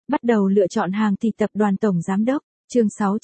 Bắt đầu lựa chọn hàng thì tập đoàn tổng giám đốc, chương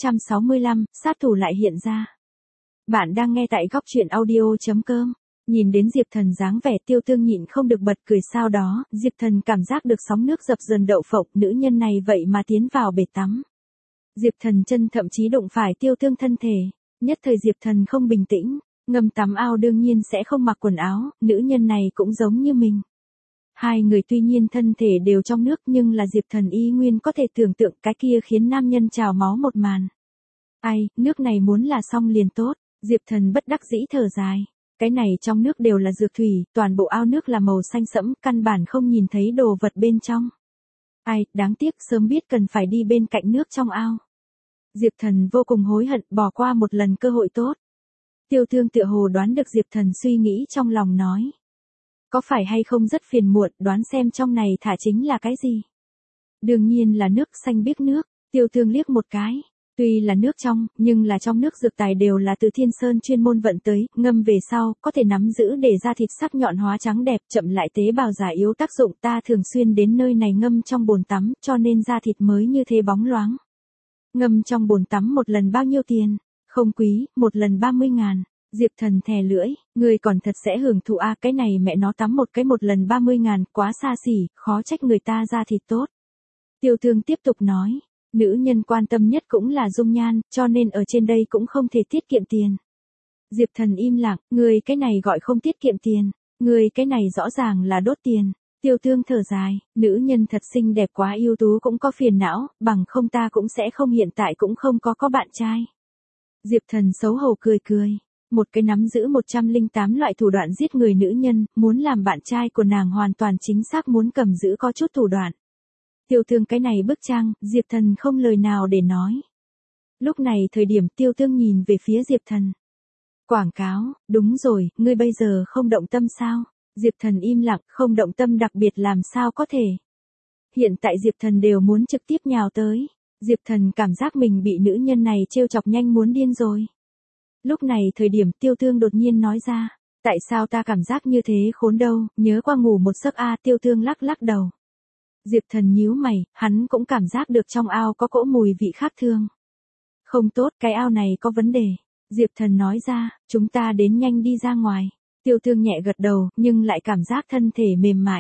665, sát thủ lại hiện ra. Bạn đang nghe tại góc truyện audio.com. Nhìn đến Diệp Thần dáng vẻ Tiêu Tương nhịn không được bật cười, sau đó, Diệp Thần cảm giác được sóng nước dập dần đậu phộng, nữ nhân này vậy mà tiến vào bể tắm. Diệp Thần chân thậm chí đụng phải Tiêu Tương thân thể, nhất thời Diệp Thần không bình tĩnh, ngâm tắm ao đương nhiên sẽ không mặc quần áo, nữ nhân này cũng giống như mình. Hai người tuy nhiên thân thể đều trong nước nhưng là Diệp Thần y nguyên có thể tưởng tượng cái kia khiến nam nhân trào máu một màn. Ai, nước này muốn là xong liền tốt, Diệp Thần bất đắc dĩ thở dài. Cái này trong nước đều là dược thủy, toàn bộ ao nước là màu xanh sẫm, căn bản không nhìn thấy đồ vật bên trong. Ai, đáng tiếc sớm biết cần phải đi bên cạnh nước trong ao. Diệp Thần vô cùng hối hận bỏ qua một lần cơ hội tốt. Tiêu Tương tựa hồ đoán được Diệp Thần suy nghĩ trong lòng nói. Có phải hay không rất phiền muộn, đoán xem trong này thả chính là cái gì? Đương nhiên là nước xanh biếc nước, Tiêu Tương liếc một cái. Tuy là nước trong, nhưng là trong nước dược tài đều là từ Thiên Sơn chuyên môn vận tới, ngâm về sau, có thể nắm giữ để da thịt sắc nhọn hóa trắng đẹp, chậm lại tế bào già yếu tác dụng, ta thường xuyên đến nơi này ngâm trong bồn tắm, cho nên da thịt mới như thế bóng loáng. Ngâm trong bồn tắm một lần bao nhiêu tiền? Không quý, một lần 30.000. Diệp Thần thè lưỡi, người còn thật sẽ hưởng thụ a, cái này mẹ nó tắm một cái một lần 30.000, quá xa xỉ, khó trách người ta da thịt tốt. Tiêu Tương tiếp tục nói. Nữ nhân quan tâm nhất cũng là dung nhan, cho nên ở trên đây cũng không thể tiết kiệm tiền. Diệp Thần im lặng, người cái này gọi không tiết kiệm tiền, người cái này rõ ràng là đốt tiền. Tiêu Tương thở dài, nữ nhân thật xinh đẹp quá ưu tú cũng có phiền não, bằng không ta cũng sẽ không hiện tại cũng không có bạn trai. Diệp Thần xấu hổ cười cười, một cái nắm giữ 108 loại thủ đoạn giết người nữ nhân, muốn làm bạn trai của nàng hoàn toàn chính xác muốn cầm giữ có chút thủ đoạn. Tiêu Tương cái này bức trang, Diệp Thần không lời nào để nói. Lúc này thời điểm Tiêu Tương nhìn về phía Diệp Thần. Quảng cáo, đúng rồi, ngươi bây giờ không động tâm sao? Diệp Thần im lặng, không động tâm đặc biệt làm sao có thể. Hiện tại Diệp Thần đều muốn trực tiếp nhào tới. Diệp Thần cảm giác mình bị nữ nhân này trêu chọc nhanh muốn điên rồi. Lúc này thời điểm Tiêu Tương đột nhiên nói ra, tại sao ta cảm giác như thế khốn đâu, nhớ qua ngủ một giấc a. Tiêu Tương lắc lắc đầu. Diệp Thần nhíu mày, hắn cũng cảm giác được trong ao có cỗ mùi vị khác thường. Không tốt, cái ao này có vấn đề. Diệp Thần nói ra, chúng ta đến nhanh đi ra ngoài. Tiêu Tương nhẹ gật đầu, nhưng lại cảm giác thân thể mềm mại.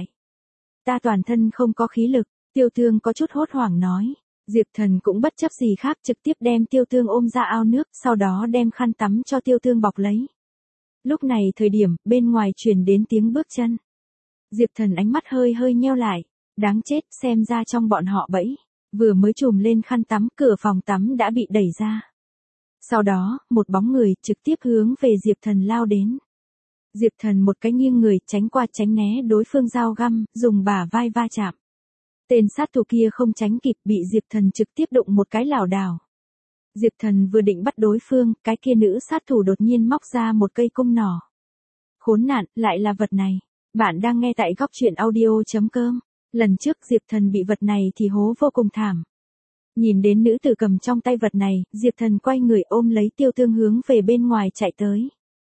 Ta toàn thân không có khí lực, Tiêu Tương có chút hốt hoảng nói. Diệp Thần cũng bất chấp gì khác trực tiếp đem Tiêu Tương ôm ra ao nước, sau đó đem khăn tắm cho Tiêu Tương bọc lấy. Lúc này thời điểm, bên ngoài truyền đến tiếng bước chân. Diệp Thần ánh mắt hơi hơi nheo lại. Đáng chết, xem ra trong bọn họ bẫy. Vừa mới trùm lên khăn tắm, cửa phòng tắm đã bị đẩy ra. Sau đó, một bóng người trực tiếp hướng về Diệp Thần lao đến. Diệp Thần một cái nghiêng người, tránh qua tránh né đối phương dao găm, dùng bả vai va chạm. Tên sát thủ kia không tránh kịp, bị Diệp Thần trực tiếp đụng một cái lảo đảo. Diệp Thần vừa định bắt đối phương, cái kia nữ sát thủ đột nhiên móc ra một cây cung nỏ. Khốn nạn, lại là vật này. Bạn đang nghe tại góc truyện audio.com. Lần trước Diệp Thần bị vật này thì hố vô cùng thảm. Nhìn đến nữ tử cầm trong tay vật này, Diệp Thần quay người ôm lấy Tiêu Tương hướng về bên ngoài chạy tới.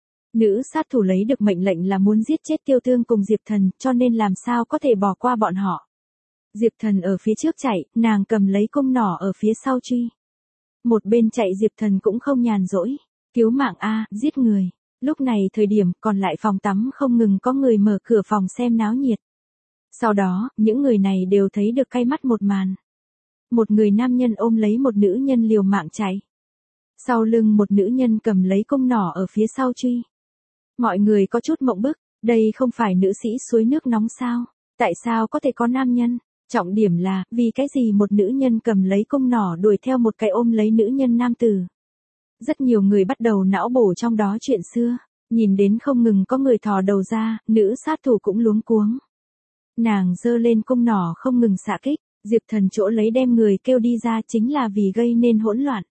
Nữ sát thủ lấy được mệnh lệnh là muốn giết chết Tiêu Tương cùng Diệp Thần, cho nên làm sao có thể bỏ qua bọn họ. Diệp Thần ở phía trước chạy, nàng cầm lấy cung nỏ ở phía sau truy. Một bên chạy Diệp Thần cũng không nhàn rỗi. Cứu mạng a, giết người. Lúc này thời điểm còn lại phòng tắm không ngừng có người mở cửa phòng xem náo nhiệt. Sau đó, những người này đều thấy được cay mắt một màn. Một người nam nhân ôm lấy một nữ nhân liều mạng chạy. Sau lưng một nữ nhân cầm lấy cung nỏ ở phía sau truy. Mọi người có chút mộng bức, đây không phải nữ sĩ suối nước nóng sao? Tại sao có thể có nam nhân? Trọng điểm là, vì cái gì một nữ nhân cầm lấy cung nỏ đuổi theo một cái ôm lấy nữ nhân nam tử? Rất nhiều người bắt đầu não bổ trong đó chuyện xưa. Nhìn đến không ngừng có người thò đầu ra, nữ sát thủ cũng luống cuống. Nàng giơ lên cung nỏ không ngừng xạ kích, Diệp Thần chỗ lấy đem người kêu đi ra chính là vì gây nên hỗn loạn.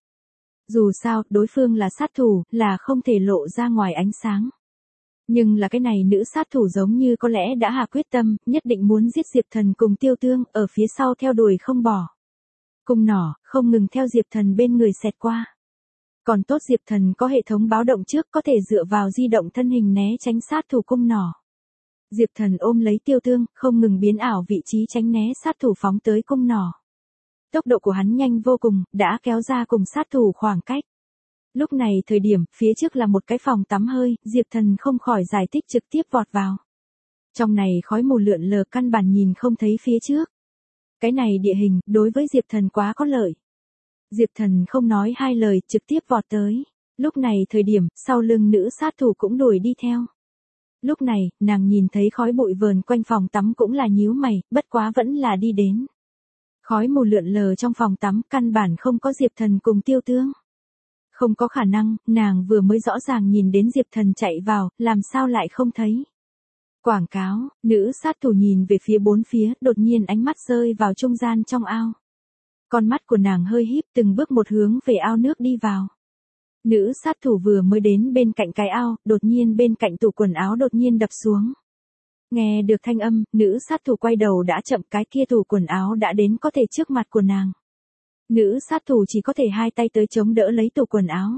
Dù sao, đối phương là sát thủ, là không thể lộ ra ngoài ánh sáng. Nhưng là cái này nữ sát thủ giống như có lẽ đã hạ quyết tâm, nhất định muốn giết Diệp Thần cùng Tiêu Tương, ở phía sau theo đuổi không bỏ. Cung nỏ, không ngừng theo Diệp Thần bên người xẹt qua. Còn tốt Diệp Thần có hệ thống báo động trước có thể dựa vào di động thân hình né tránh sát thủ cung nỏ. Diệp Thần ôm lấy Tiêu Tương, không ngừng biến ảo vị trí tránh né sát thủ phóng tới cung nỏ. Tốc độ của hắn nhanh vô cùng, đã kéo ra cùng sát thủ khoảng cách. Lúc này thời điểm, phía trước là một cái phòng tắm hơi, Diệp Thần không khỏi giải thích trực tiếp vọt vào. Trong này khói mù lượn lờ căn bản nhìn không thấy phía trước. Cái này địa hình, đối với Diệp Thần quá có lợi. Diệp Thần không nói hai lời, trực tiếp vọt tới. Lúc này thời điểm, sau lưng nữ sát thủ cũng đuổi đi theo. Lúc này, nàng nhìn thấy khói bụi vờn quanh phòng tắm cũng là nhíu mày, bất quá vẫn là đi đến. Khói mù lượn lờ trong phòng tắm, căn bản không có Diệp Thần cùng Tiêu Tương. Không có khả năng, nàng vừa mới rõ ràng nhìn đến Diệp Thần chạy vào, làm sao lại không thấy. Quảng cáo, nữ sát thủ nhìn về phía bốn phía, đột nhiên ánh mắt rơi vào trung gian trong ao. Con mắt của nàng hơi híp, từng bước một hướng về ao nước đi vào. Nữ sát thủ vừa mới đến bên cạnh cái ao, đột nhiên bên cạnh tủ quần áo đột nhiên đập xuống. Nghe được thanh âm, nữ sát thủ quay đầu đã chậm, cái kia tủ quần áo đã đến có thể trước mặt của nàng. Nữ sát thủ chỉ có thể hai tay tới chống đỡ lấy tủ quần áo.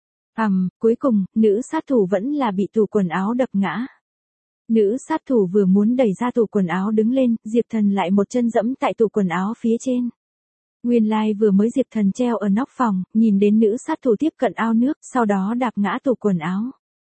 Cuối cùng, nữ sát thủ vẫn là bị tủ quần áo đập ngã. Nữ sát thủ vừa muốn đẩy ra tủ quần áo đứng lên, Diệp Thần lại một chân dẫm tại tủ quần áo phía trên. Nguyên lai vừa mới Diệp Thần treo ở nóc phòng, nhìn đến nữ sát thủ tiếp cận ao nước, sau đó đạp ngã tủ quần áo.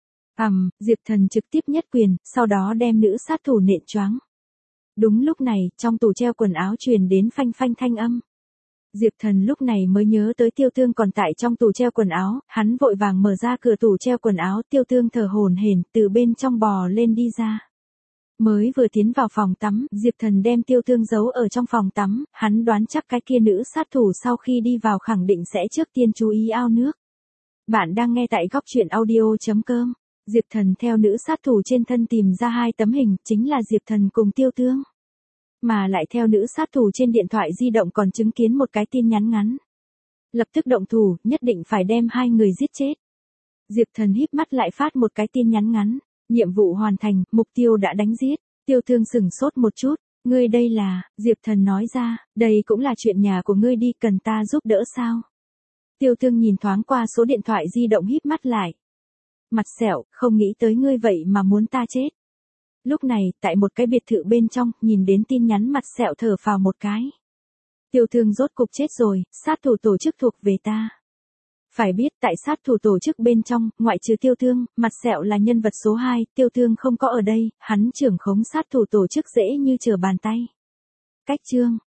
Diệp Thần trực tiếp nhất quyền, sau đó đem nữ sát thủ nện choáng. Đúng lúc này, trong tủ treo quần áo truyền đến phanh phanh thanh âm. Diệp Thần lúc này mới nhớ tới Tiêu Tương còn tại trong tủ treo quần áo, hắn vội vàng mở ra cửa tủ treo quần áo, Tiêu Tương thở hổn hển từ bên trong bò lên đi ra. Mới vừa tiến vào phòng tắm, Diệp Thần đem Tiêu Tương giấu ở trong phòng tắm, hắn đoán chắc cái kia nữ sát thủ sau khi đi vào khẳng định sẽ trước tiên chú ý ao nước. Bạn đang nghe tại góc truyện audio.com. Diệp Thần theo nữ sát thủ trên thân tìm ra hai tấm hình, chính là Diệp Thần cùng Tiêu Tương. Mà lại theo nữ sát thủ trên điện thoại di động còn chứng kiến một cái tin nhắn ngắn. Lập tức động thủ, nhất định phải đem hai người giết chết. Diệp Thần híp mắt lại phát một cái tin nhắn ngắn. Nhiệm vụ hoàn thành, mục tiêu đã đánh giết. Tiêu Tương sửng sốt một chút. Ngươi đây là, Diệp Thần nói ra, đây cũng là chuyện nhà của ngươi đi, cần ta giúp đỡ sao? Tiêu Tương nhìn thoáng qua số điện thoại di động híp mắt lại. Mặt sẹo, không nghĩ tới ngươi vậy mà muốn ta chết. Lúc này, tại một cái biệt thự bên trong, nhìn đến tin nhắn mặt sẹo thở phào một cái. Tiêu Tương rốt cục chết rồi, sát thủ tổ chức thuộc về ta. Phải biết tại sát thủ tổ chức bên trong, ngoại trừ Tiêu Tương, mặt sẹo là nhân vật số 2, Tiêu Tương không có ở đây, hắn trưởng khống sát thủ tổ chức dễ như trở bàn tay. Cách chương